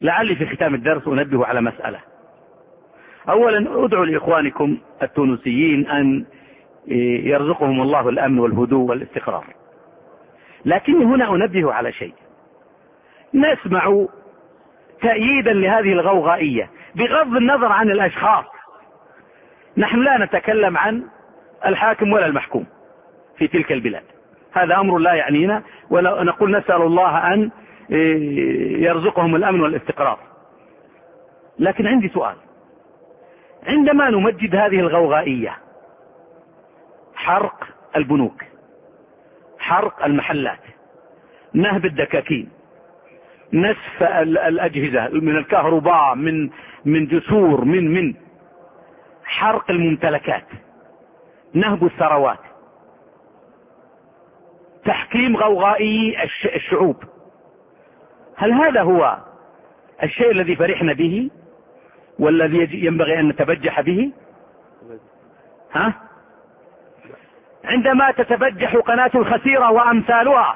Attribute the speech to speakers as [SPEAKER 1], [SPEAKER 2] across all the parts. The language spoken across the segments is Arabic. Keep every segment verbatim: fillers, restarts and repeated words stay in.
[SPEAKER 1] لعلي في ختام الدرس أنبه على مسألة. أولا أدعو لإخوانكم التونسيين أن يرزقهم الله الأمن والهدوء والاستقرار، لكني هنا أنبه على شيء. نسمع تأييدا لهذه الغوغائية بغض النظر عن الأشخاص. نحن لا نتكلم عن الحاكم ولا المحكوم في تلك البلاد، هذا أمر لا يعنينا، ونقول نسأل الله أن يرزقهم الأمن والاستقرار. لكن عندي سؤال، عندما نمجد هذه الغوغائية، حرق البنوك، حرق المحلات، نهب الدكاكين، نسف الأجهزة من الكهرباء، من من جسور، من من حرق الممتلكات، نهب الثروات، تحكيم غوغائي الشعوب، هل هذا هو الشيء الذي فرحنا به والذي ينبغي أن نتبجح به؟ ها؟ عندما تتبجح قناة خسيرة وأمثالها،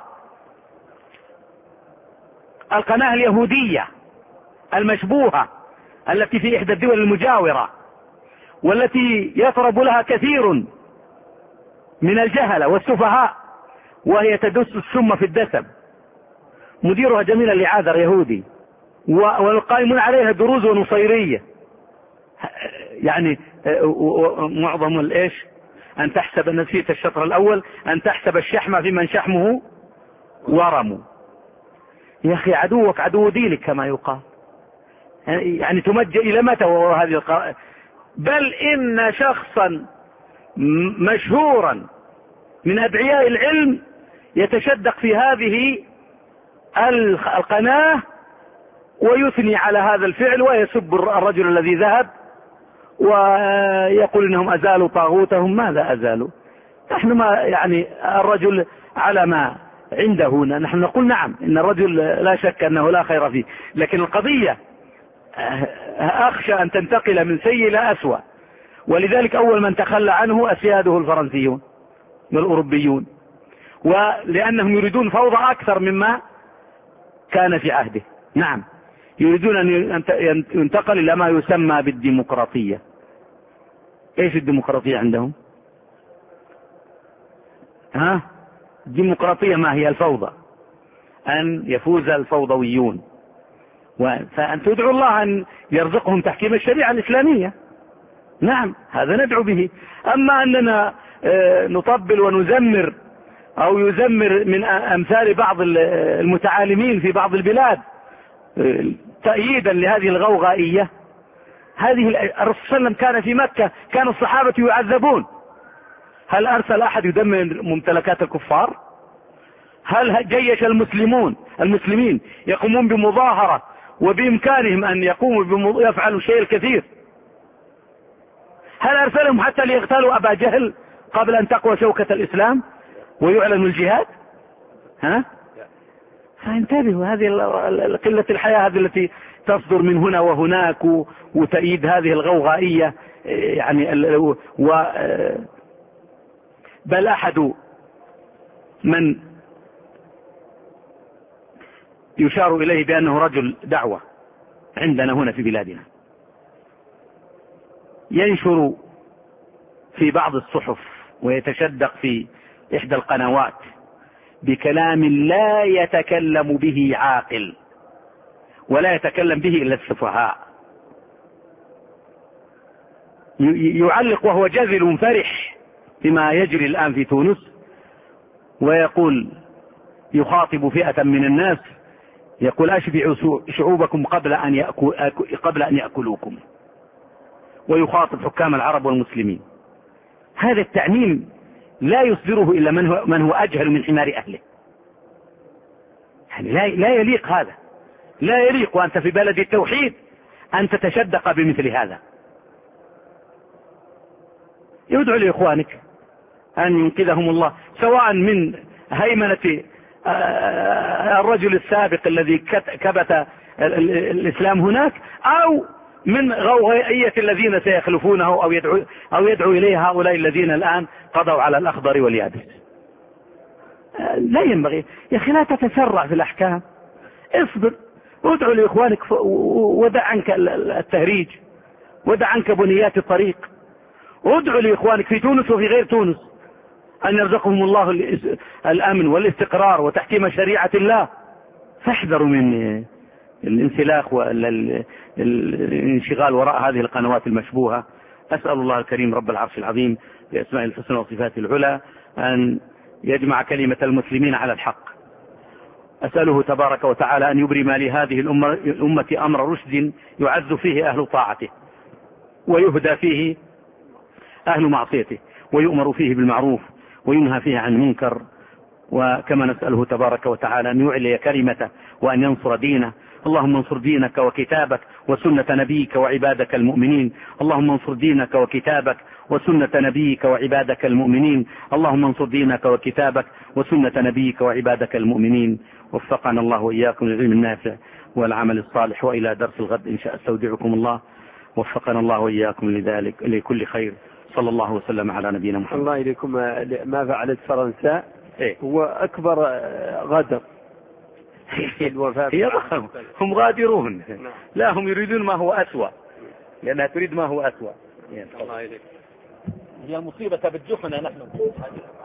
[SPEAKER 1] القناة اليهودية المشبوهة التي في إحدى الدول المجاورة والتي يطرب لها كثير من الجهلة والسفهاء، وهي تدس السم في الدسم، مديرها جميل العاذر يهودي، والقائمون عليها دروز ونصيرية، يعني معظم الإيش أن تحسب نسيت الشطر الأول، أن تحسب الشحم في من شحمه ورم. يا أخي عدوك عدو دينك كما يقال، يعني تمجد إلى متى وهذه القرآن؟ بل إن شخصا مشهورا من أدعياء العلم يتشدق في هذه القناة ويثني على هذا الفعل ويسب الرجل الذي ذهب ويقول إنهم أزالوا طاغوتهم. ماذا أزالوا؟ نحن ما يعني الرجل على ما عنده هنا، نحن نقول نعم إن الرجل لا شك أنه لا خير فيه، لكن القضية أخشى أن تنتقل من سيء إلى أسوأ، ولذلك أول من تخلى عنه أسياده الفرنسيون والأوروبيون، ولأنهم يريدون فوضى أكثر مما كان في عهده. نعم، يريدون أن ينتقل إلى ما يسمى بالديمقراطية. إيش الديمقراطية عندهم؟ ها؟ الديمقراطية ما هي؟ الفوضى، أن يفوز الفوضويون، فأن تدعو الله أن يرزقهم تحكيم الشريعة الإسلامية. نعم، هذا ندعو به. أما أننا نطبل ونزمر أو يزمر من أمثال بعض المتعالمين في بعض البلاد تأييدا لهذه الغوغائية، هذه الرسول صلى الله عليه وسلم كان في مكة، كان الصحابة يعذبون، هل أرسل أحد يدمر ممتلكات الكفار؟ هل جيش المسلمون المسلمين يقومون بمظاهرة وبإمكانهم أن يقوموا يفعلوا شيء الكثير؟ هل أرسلهم حتى ليغتالوا أبا جهل قبل أن تقوى شوكة الإسلام ويعلن الجهاد؟ ها؟ فانتبهوا، هذه قلة الحياة هذه التي تصدر من هنا وهناك وتأييد هذه الغوغائية، يعني و بل أحد من يشار إليه بأنه رجل دعوة عندنا هنا في بلادنا ينشر في بعض الصحف ويتشدق في إحدى القنوات بكلام لا يتكلم به عاقل ولا يتكلم به إلا السفهاء، يعلق وهو جذل فرح بما يجري الآن في تونس، ويقول يخاطب فئة من الناس يقول أشبعوا شعوبكم قبل أن يأكل قبل أن يأكلوكم، ويخاطب حكام العرب والمسلمين. هذا التعميم لا يصدره إلا من هو, من هو أجهل من حمار أهله، يعني لا, لا يليق هذا، لا يليق وأنت في بلد التوحيد أن تتشدق بمثل هذا. يدعو لإخوانك أن ينقذهم الله، سواء من هيمنة الرجل السابق الذي كبت الإسلام هناك، أو من غوغائية الذين سيخلفونه أو يدعو, أو يدعو إليه هؤلاء الذين الآن قضوا على الأخضر واليابس. لا ينبغي يا أخي، لا تتسرع في الأحكام، اصبر. ادعو لإخوانك ودع عنك التهريج، ودع عنك بنيات الطريق. ادعو لإخوانك في تونس وفي غير تونس أن يرزقهم الله الأمن والاستقرار وتحكيم شريعة الله. فاحذروا من الانسلاخ والانشغال وراء هذه القنوات المشبوهة. أسأل الله الكريم رب العرش العظيم بأسماء الحسنى وصفاته العلى أن يجمع كلمة المسلمين على الحق. أسأله تبارك وتعالى أن يبرم لهذه الأمة, الأمة أمر رشد يعز فيه أهل طاعته ويهدى فيه أهل معصيته ويؤمر فيه بالمعروف وينهى فيه عن منكر. وكما نسأله تبارك وتعالى أن يعلي كلمته وأن ينصر دينه. اللهم انصر دينك وكتابك وسنة نبيك وعبادك المؤمنين. اللهم انصر دينك وكتابك وسنة نبيك وعبادك المؤمنين. اللهم انصر دينك وكتابك وسنة نبيك وعبادك المؤمنين. وفقنا الله وإياكم للعلم النافع والعمل الصالح، وإلى درس الغد إن شاء استودعكم الله. وفقنا الله وإياكم لذلك لكل خير. صلى الله وسلم على نبينا محمد.
[SPEAKER 2] الله إليكم. ما فعلت فرنسا
[SPEAKER 1] إيه؟
[SPEAKER 2] هو أكبر غدر في الوفاة.
[SPEAKER 1] هي هم غادرون. لا، هم يريدون ما هو أسوأ، لأنها تريد ما هو أسوأ. الله إليك. هي مصيبة بتجحنا نحن.